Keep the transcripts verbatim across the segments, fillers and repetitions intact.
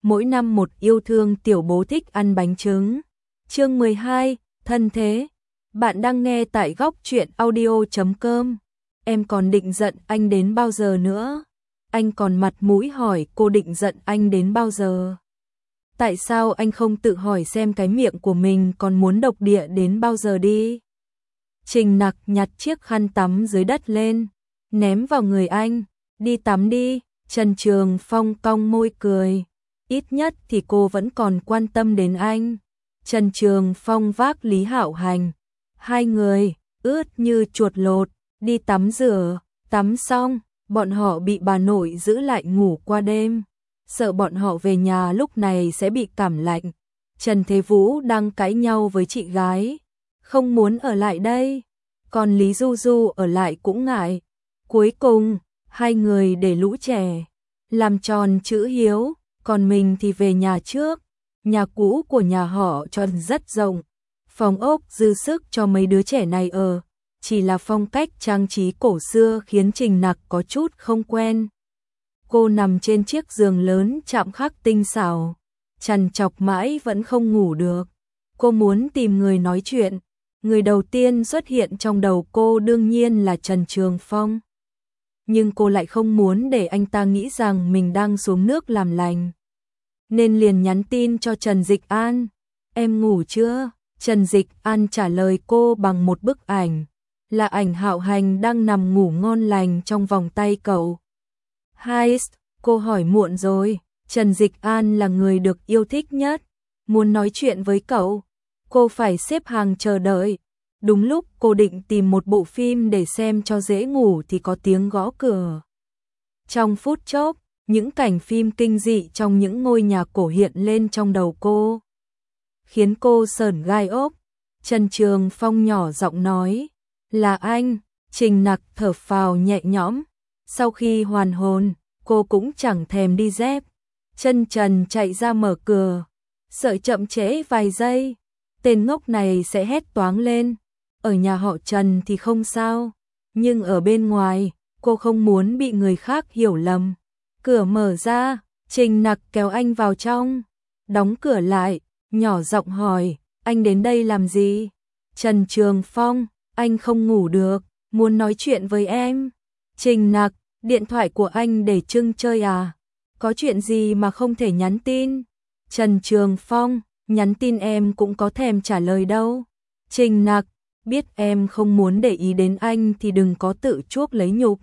mỗi năm một yêu thương tiểu bố thích ăn bánh trứng. Chương mười hai, thân thế. Bạn đang nghe tại góc truyện audio chấm com. Em còn định giận anh đến bao giờ nữa? Anh còn mặt mũi hỏi cô định giận anh đến bao giờ? Tại sao anh không tự hỏi xem cái miệng của mình còn muốn độc địa đến bao giờ đi? Trình Nặc nhặt chiếc khăn tắm dưới đất lên, ném vào người anh. Đi tắm đi. Trần Trường Phong cong môi cười. Ít nhất thì cô vẫn còn quan tâm đến anh. Trần Trường Phong vác Lý Hạo Hành. Hai người, ướt như chuột lột, đi tắm rửa. Tắm xong, bọn họ bị bà nội giữ lại ngủ qua đêm. Sợ bọn họ về nhà lúc này sẽ bị cảm lạnh. Trần Thế Vũ đang cãi nhau với chị gái, không muốn ở lại đây. Còn Lý Du Du ở lại cũng ngại. Cuối cùng, hai người để lũ trẻ làm tròn chữ hiếu, còn mình thì về nhà trước. Nhà cũ của nhà họ Trần rất rộng, phòng ốc dư sức cho mấy đứa trẻ này ở, chỉ là phong cách trang trí cổ xưa khiến Trình Nặc có chút không quen. Cô nằm trên chiếc giường lớn chạm khắc tinh xảo, trằn trọc mãi vẫn không ngủ được. Cô muốn tìm người nói chuyện, người đầu tiên xuất hiện trong đầu cô đương nhiên là Trần Trường Phong. Nhưng cô lại không muốn để anh ta nghĩ rằng mình đang xuống nước làm lành, nên liền nhắn tin cho Trần Dịch An. Em ngủ chưa? Trần Dịch An trả lời cô bằng một bức ảnh, là ảnh Hạo Hành đang nằm ngủ ngon lành trong vòng tay cậu. Hai, cô hỏi muộn rồi. Trần Dịch An là người được yêu thích nhất, muốn nói chuyện với cậu. Cô phải xếp hàng chờ đợi. Đúng lúc cô định tìm một bộ phim để xem cho dễ ngủ thì có tiếng gõ cửa. Trong phút chốc, những cảnh phim kinh dị trong những ngôi nhà cổ hiện lên trong đầu cô, khiến cô sởn gai ốc. Trần Trường Phong nhỏ giọng nói, là anh. Trình Nặc thở phào nhẹ nhõm. Sau khi hoàn hồn, cô cũng chẳng thèm đi dép, chân trần chạy ra mở cửa. Sợ chậm trễ vài giây, tên ngốc này sẽ hét toáng lên. Ở nhà họ Trần thì không sao, nhưng ở bên ngoài, cô không muốn bị người khác hiểu lầm. Cửa mở ra, Trình Nặc kéo anh vào trong, đóng cửa lại, nhỏ giọng hỏi, anh đến đây làm gì? Trần Trường Phong, anh không ngủ được, muốn nói chuyện với em. Trình Nặc, điện thoại của anh để trưng chơi à? Có chuyện gì mà không thể nhắn tin? Trần Trường Phong, nhắn tin em cũng có thèm trả lời đâu. Trình Nặc, biết em không muốn để ý đến anh thì đừng có tự chuốc lấy nhục.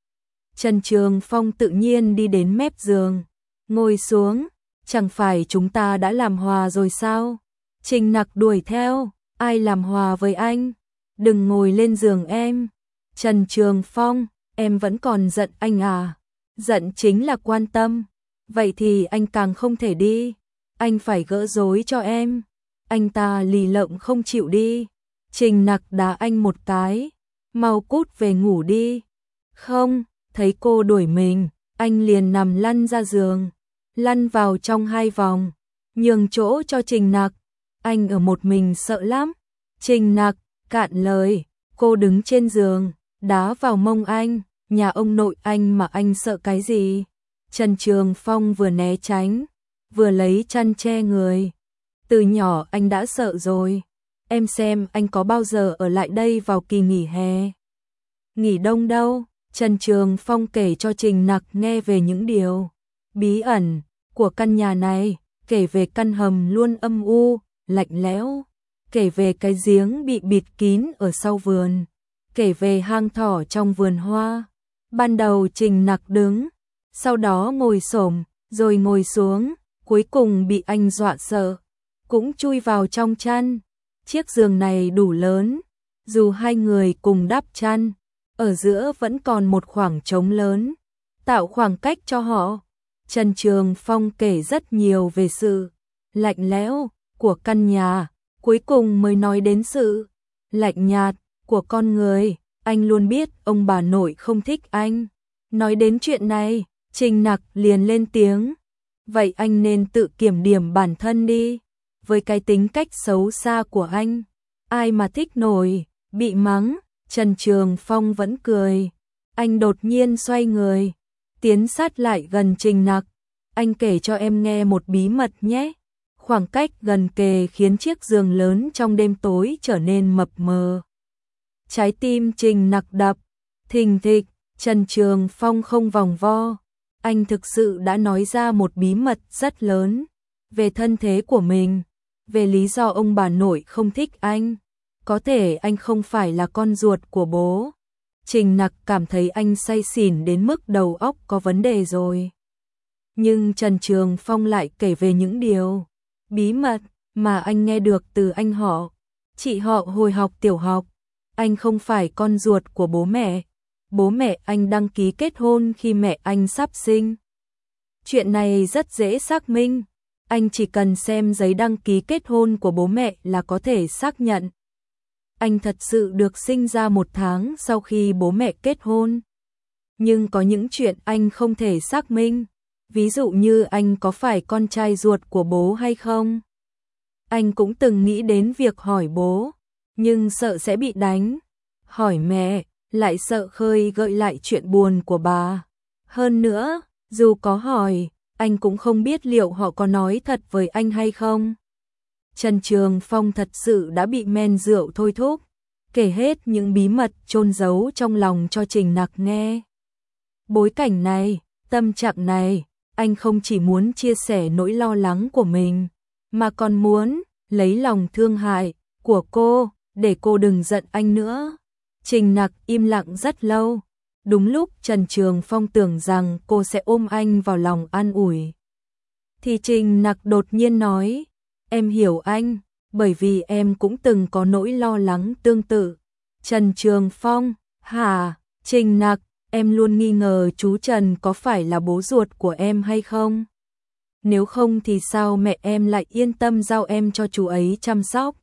Trần Trường Phong tự nhiên đi đến mép giường, ngồi xuống. Chẳng phải chúng ta đã làm hòa rồi sao? Trình Nặc đuổi theo, ai làm hòa với anh? Đừng ngồi lên giường em. Trần Trường Phong, em vẫn còn giận anh à? Giận chính là quan tâm. Vậy thì anh càng không thể đi. Anh phải gỡ rối cho em. Anh ta lì lợm không chịu đi. Trình Nặc đá anh một cái, mau cút về ngủ đi. Không, thấy cô đuổi mình, anh liền nằm lăn ra giường, lăn vào trong hai vòng, nhường chỗ cho Trình Nặc. Anh ở một mình sợ lắm. Trình Nặc, cạn lời, cô đứng trên giường, đá vào mông anh. Nhà ông nội anh mà anh sợ cái gì? Trần Trường Phong vừa né tránh, vừa lấy chăn che người. Từ nhỏ anh đã sợ rồi. Em xem anh có bao giờ ở lại đây vào kỳ nghỉ hè, nghỉ đông đâu. Trần Trường Phong kể cho Trình Nặc nghe về những điều bí ẩn của căn nhà này, kể về căn hầm luôn âm u, lạnh lẽo, kể về cái giếng bị bịt kín ở sau vườn, kể về hang thỏ trong vườn hoa. Ban đầu Trình Nặc đứng, sau đó ngồi xổm, rồi ngồi xuống, cuối cùng bị anh dọa sợ, cũng chui vào trong chăn. Chiếc giường này đủ lớn, dù hai người cùng đắp chăn, ở giữa vẫn còn một khoảng trống lớn, tạo khoảng cách cho họ. Trần Trường Phong kể rất nhiều về sự lạnh lẽo của căn nhà, cuối cùng mới nói đến sự lạnh nhạt của con người. Anh luôn biết ông bà nội không thích anh. Nói đến chuyện này, Trình Nặc liền lên tiếng. Vậy anh nên tự kiểm điểm bản thân đi. Với cái tính cách xấu xa của anh, ai mà thích nổi bị mắng. Trần Trường Phong vẫn cười. Anh đột nhiên xoay người, tiến sát lại gần Trình Nặc. anh kể cho em nghe một bí mật nhé. Khoảng cách gần kề khiến chiếc giường lớn trong đêm tối trở nên mập mờ. Trái tim Trình Nặc đập thình thịch, Trần Trường Phong không vòng vo. Anh thực sự đã nói ra một bí mật rất lớn về thân thế của mình, về lý do ông bà nội không thích anh. Có thể anh không phải là con ruột của bố. Trình Nặc cảm thấy anh say xỉn đến mức đầu óc có vấn đề rồi. Nhưng Trần Trường Phong lại kể về những điều bí mật mà anh nghe được từ anh họ, chị họ hồi học tiểu học. Anh không phải con ruột của bố mẹ. Bố mẹ anh đăng ký kết hôn khi mẹ anh sắp sinh. Chuyện này rất dễ xác minh. Anh chỉ cần xem giấy đăng ký kết hôn của bố mẹ là có thể xác nhận. Anh thật sự được sinh ra một tháng sau khi bố mẹ kết hôn. Nhưng có những chuyện anh không thể xác minh. Ví dụ như anh có phải con trai ruột của bố hay không. Anh cũng từng nghĩ đến việc hỏi bố, nhưng sợ sẽ bị đánh. Hỏi mẹ, lại sợ khơi gợi lại chuyện buồn của bà. Hơn nữa, dù có hỏi, anh cũng không biết liệu họ có nói thật với anh hay không. Trần Trường Phong thật sự đã bị men rượu thôi thúc, kể hết những bí mật chôn giấu trong lòng cho Trình Nặc nghe. Bối cảnh này, tâm trạng này, anh không chỉ muốn chia sẻ nỗi lo lắng của mình, mà còn muốn lấy lòng thương hại của cô, để cô đừng giận anh nữa. Trình Nặc im lặng rất lâu. Đúng lúc Trần Trường Phong tưởng rằng cô sẽ ôm anh vào lòng an ủi, thì Trình Nặc đột nhiên nói, em hiểu anh, bởi vì em cũng từng có nỗi lo lắng tương tự. Trần Trường Phong, hả? Trình Nặc, em luôn nghi ngờ chú Trần có phải là bố ruột của em hay không? Nếu không thì sao mẹ em lại yên tâm giao em cho chú ấy chăm sóc?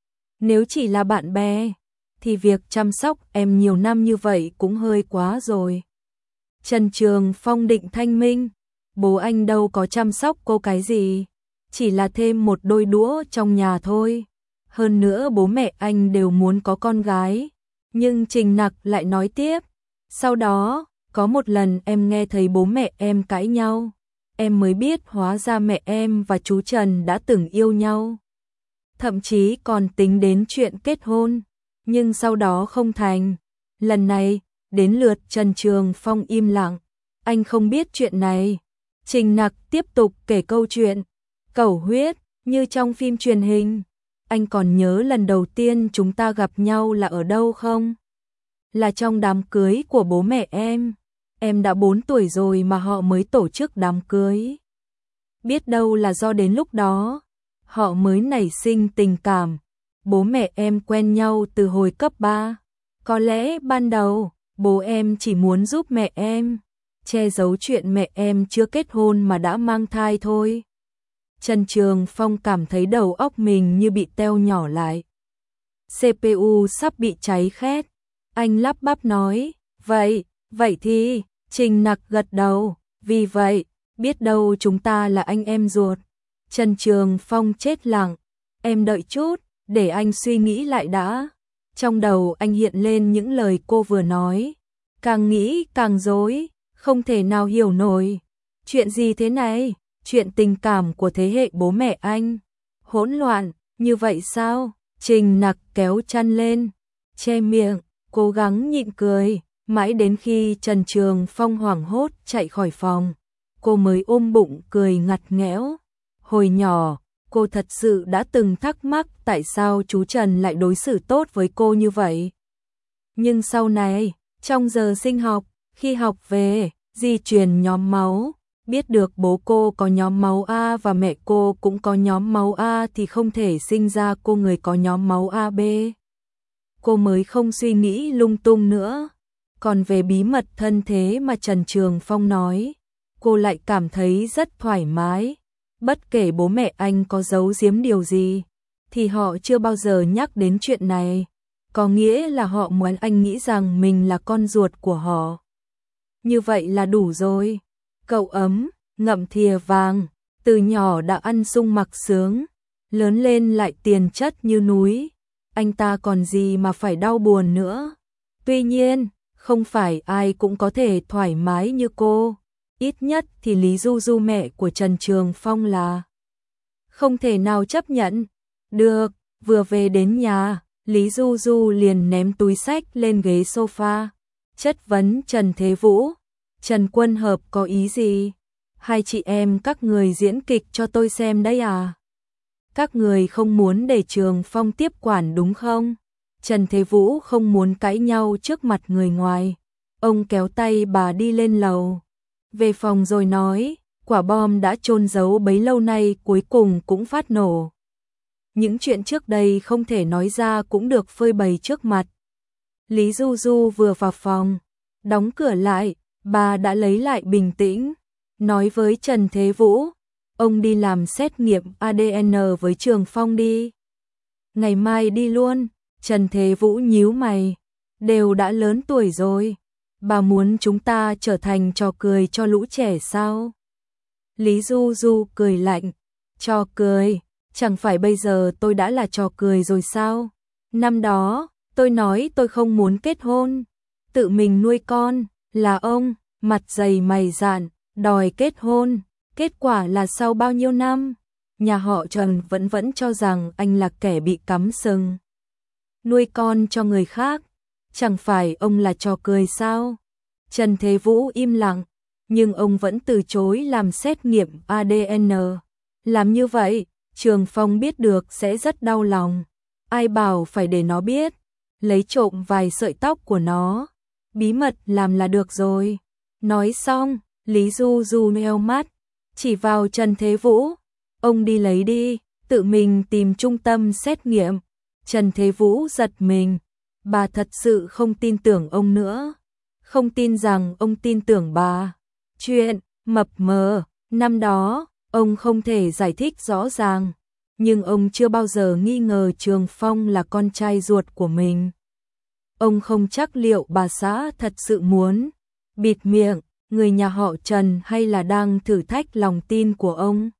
Nếu chỉ là bạn bè, thì việc chăm sóc em nhiều năm như vậy cũng hơi quá rồi. Trần Trường Phong định thanh minh, bố anh đâu có chăm sóc cô cái gì, chỉ là thêm một đôi đũa trong nhà thôi. Hơn nữa bố mẹ anh đều muốn có con gái. Nhưng Trình Nặc lại nói tiếp, sau đó, có một lần em nghe thấy bố mẹ em cãi nhau, em mới biết hóa ra mẹ em và chú Trần đã từng yêu nhau. Thậm chí còn tính đến chuyện kết hôn, nhưng sau đó không thành. Lần này, đến lượt Trần Trường Phong im lặng, anh không biết chuyện này. Trình Nặc tiếp tục kể câu chuyện, cẩu huyết, như trong phim truyền hình. Anh còn nhớ lần đầu tiên chúng ta gặp nhau là ở đâu không? Là trong đám cưới của bố mẹ em. Em đã bốn tuổi rồi mà họ mới tổ chức đám cưới. Biết đâu là do đến lúc đó, họ mới nảy sinh tình cảm. Bố mẹ em quen nhau từ hồi cấp ba. Có lẽ ban đầu, bố em chỉ muốn giúp mẹ em che giấu chuyện mẹ em chưa kết hôn mà đã mang thai thôi. Trần Trường Phong cảm thấy đầu óc mình như bị teo nhỏ lại. xê pê u sắp bị cháy khét. Anh lắp bắp nói, vậy, vậy thì, Trình Nặc gật đầu, vì vậy, biết đâu chúng ta là anh em ruột. Trần Trường Phong chết lặng, em đợi chút, để anh suy nghĩ lại đã. Trong đầu anh hiện lên những lời cô vừa nói. Càng nghĩ càng rối, không thể nào hiểu nổi. Chuyện gì thế này? Chuyện tình cảm của thế hệ bố mẹ anh. Hỗn loạn, như vậy sao? Trình Nặc kéo chăn lên, che miệng, cố gắng nhịn cười. Mãi đến khi Trần Trường Phong hoảng hốt chạy khỏi phòng, cô mới ôm bụng cười ngặt nghẽo. Hồi nhỏ, cô thật sự đã từng thắc mắc tại sao chú Trần lại đối xử tốt với cô như vậy. Nhưng sau này, trong giờ sinh học, khi học về, di truyền nhóm máu, biết được bố cô có nhóm máu A và mẹ cô cũng có nhóm máu A thì không thể sinh ra cô người có nhóm máu a bê. Cô mới không suy nghĩ lung tung nữa. Còn về bí mật thân thế mà Trần Trường Phong nói, cô lại cảm thấy rất thoải mái. Bất kể bố mẹ anh có giấu giếm điều gì, thì họ chưa bao giờ nhắc đến chuyện này. Có nghĩa là họ muốn anh nghĩ rằng mình là con ruột của họ. Như vậy là đủ rồi. Cậu ấm, ngậm thìa vàng, từ nhỏ đã ăn sung mặc sướng, lớn lên lại tiền chất như núi. Anh ta còn gì mà phải đau buồn nữa. Tuy nhiên, không phải ai cũng có thể thoải mái như cô. ít nhất thì Lý Du Du mẹ của Trần Trường Phong là không thể nào chấp nhận. Được, vừa về đến nhà, Lý Du Du liền ném túi xách lên ghế sofa, chất vấn Trần Thế Vũ. Trần Quân Hợp có ý gì? Hai chị em các người diễn kịch cho tôi xem đấy à? Các người không muốn để Trường Phong tiếp quản đúng không? Trần Thế Vũ không muốn cãi nhau trước mặt người ngoài. Ông kéo tay bà đi lên lầu. Về phòng rồi nói, quả bom đã chôn giấu bấy lâu nay cuối cùng cũng phát nổ. Những chuyện trước đây không thể nói ra cũng được phơi bày trước mặt. Lý Du Du vừa vào phòng, đóng cửa lại, bà đã lấy lại bình tĩnh, nói với Trần Thế Vũ, ông đi làm xét nghiệm a đê en với Trường Phong đi. Ngày mai đi luôn. Trần Thế Vũ nhíu mày, đều đã lớn tuổi rồi, bà muốn chúng ta trở thành trò cười cho lũ trẻ sao? Lý Du Du cười lạnh, trò cười, chẳng phải bây giờ tôi đã là trò cười rồi sao? Năm đó, tôi nói tôi không muốn kết hôn, tự mình nuôi con, là ông, mặt dày mày dạn, đòi kết hôn, kết quả là sau bao nhiêu năm, nhà họ Trần vẫn vẫn cho rằng anh là kẻ bị cắm sừng. Nuôi con cho người khác, chẳng phải ông là trò cười sao? Trần Thế Vũ im lặng, nhưng ông vẫn từ chối làm xét nghiệm a đê en. Làm như vậy, Trường Phong biết được sẽ rất đau lòng. Ai bảo phải để nó biết, lấy trộm vài sợi tóc của nó, bí mật làm là được rồi. Nói xong, Lý Du Du nheo mắt, chỉ vào Trần Thế Vũ, ông đi lấy đi, tự mình tìm trung tâm xét nghiệm. Trần Thế Vũ giật mình, bà thật sự không tin tưởng ông nữa, không tin rằng ông tin tưởng bà. Chuyện mập mờ, năm đó, ông không thể giải thích rõ ràng, nhưng ông chưa bao giờ nghi ngờ Trường Phong là con trai ruột của mình. Ông không chắc liệu bà xã thật sự muốn bịt miệng người nhà họ Trần hay là đang thử thách lòng tin của ông.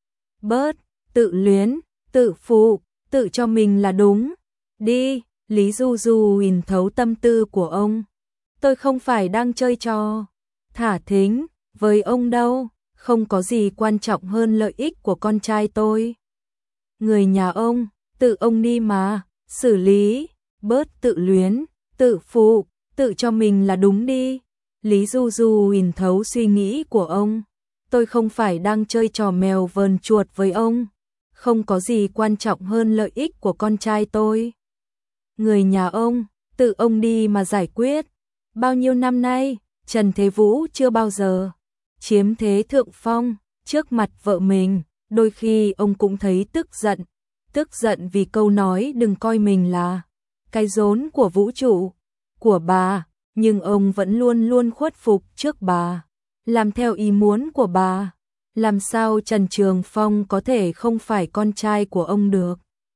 Bớt, tự luyến, tự phụ, tự cho mình là đúng. Đi, Lý Du Du nhìn thấu tâm tư của ông. Tôi không phải đang chơi trò. Thả thính, với ông đâu, không có gì quan trọng hơn lợi ích của con trai tôi. Người nhà ông, tự ông đi mà, xử lý, bớt tự luyến, tự phụ, tự cho mình là đúng đi. Lý Du Du nhìn thấu suy nghĩ của ông. Tôi không phải đang chơi trò mèo vờn chuột với ông. Không có gì quan trọng hơn lợi ích của con trai tôi. Người nhà ông, tự ông đi mà giải quyết. Bao nhiêu năm nay, Trần Thế Vũ chưa bao giờ chiếm thế thượng phong trước mặt vợ mình. Đôi khi ông cũng thấy tức giận. Tức giận vì câu nói đừng coi mình là cái rốn của vũ trụ, của bà. Nhưng ông vẫn luôn luôn khuất phục trước bà, làm theo ý muốn của bà. Làm sao Trần Trường Phong có thể không phải con trai của ông được?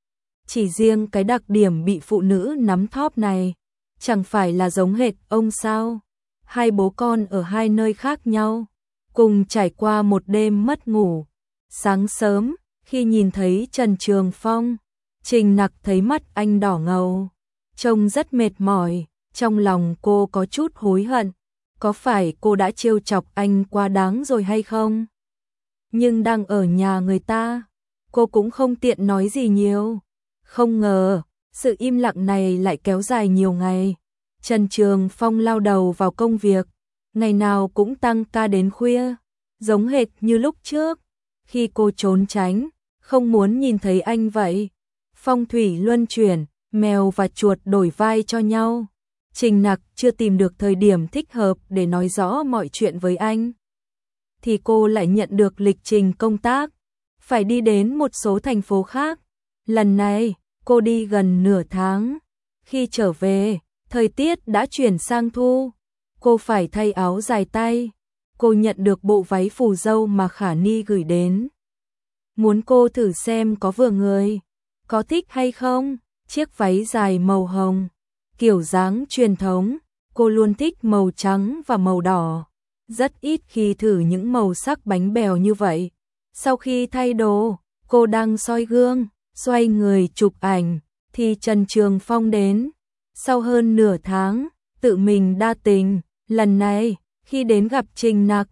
Chỉ riêng cái đặc điểm bị phụ nữ nắm thóp này, chẳng phải là giống hệt ông sao? Hai bố con ở hai nơi khác nhau, cùng trải qua một đêm mất ngủ. Sáng sớm, khi nhìn thấy Trần Trường Phong, Trình Nặc thấy mắt anh đỏ ngầu, trông rất mệt mỏi. Trong lòng cô có chút hối hận, có phải cô đã trêu chọc anh quá đáng rồi hay không? Nhưng đang ở nhà người ta, cô cũng không tiện nói gì nhiều. Không ngờ, sự im lặng này lại kéo dài nhiều ngày. Trần Trường Phong lao đầu vào công việc, ngày nào cũng tăng ca đến khuya, giống hệt như lúc trước, khi cô trốn tránh, không muốn nhìn thấy anh vậy. Phong thủy luân chuyển, mèo và chuột đổi vai cho nhau. Trình Nặc chưa tìm được thời điểm thích hợp để nói rõ mọi chuyện với anh, thì cô lại nhận được lịch trình công tác, phải đi đến một số thành phố khác. Lần này, cô đi gần nửa tháng. Khi trở về, thời tiết đã chuyển sang thu. Cô phải thay áo dài tay. Cô nhận được bộ váy phù dâu mà Khả Ni gửi đến. Muốn cô thử xem có vừa người, có thích hay không. Chiếc váy dài màu hồng, kiểu dáng truyền thống, cô luôn thích màu trắng và màu đỏ. Rất ít khi thử những màu sắc bánh bèo như vậy. Sau khi thay đồ, cô đang soi gương, xoay người chụp ảnh, thì Trần Trường Phong đến. Sau hơn nửa tháng, tự mình đa tình, lần này, khi đến gặp Trình Nặc,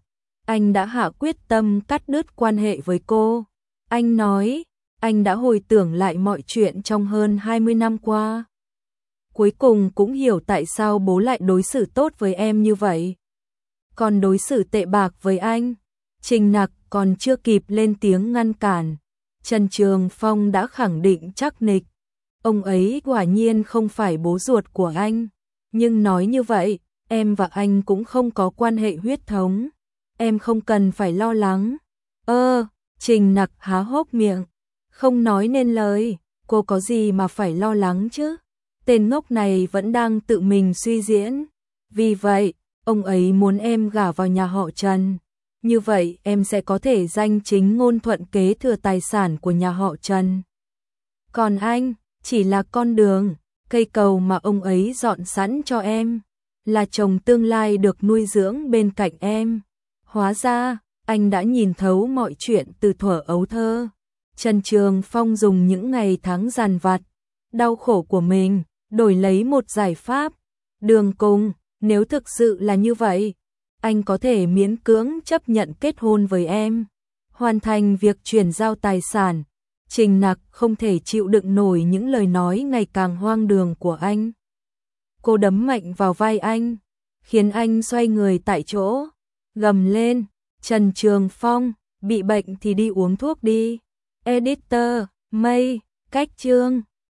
anh đã hạ quyết tâm cắt đứt quan hệ với cô. Anh nói, anh đã hồi tưởng lại mọi chuyện trong hơn hai mươi năm qua. Cuối cùng cũng hiểu tại sao bố lại đối xử tốt với em như vậy. Còn đối xử tệ bạc với anh. Trình Nặc còn chưa kịp lên tiếng ngăn cản. Trần Trường Phong đã khẳng định chắc nịch. Ông ấy quả nhiên không phải bố ruột của anh. Nhưng nói như vậy, em và anh cũng không có quan hệ huyết thống. Em không cần phải lo lắng. Ơ, Trình Nặc há hốc miệng. Không nói nên lời. Cô có gì mà phải lo lắng chứ? Tên ngốc này vẫn đang tự mình suy diễn. Vì vậy, ông ấy muốn em gả vào nhà họ Trần. Như vậy em sẽ có thể danh chính ngôn thuận kế thừa tài sản của nhà họ Trần. Còn anh, chỉ là con đường, cây cầu mà ông ấy dọn sẵn cho em. Là chồng tương lai được nuôi dưỡng bên cạnh em. Hóa ra, anh đã nhìn thấu mọi chuyện từ thuở ấu thơ. Trần Trường Phong dùng những ngày tháng dằn vặt, đau khổ của mình, đổi lấy một giải pháp. Đường cùng, nếu thực sự là như vậy, anh có thể miễn cưỡng chấp nhận kết hôn với em. Hoàn thành việc chuyển giao tài sản. Trình Nặc không thể chịu đựng nổi những lời nói ngày càng hoang đường của anh. Cô đấm mạnh vào vai anh, khiến anh xoay người tại chỗ, gầm lên, Trần Trường Phong, bị bệnh thì đi uống thuốc đi. Editor, Mây, cách chương.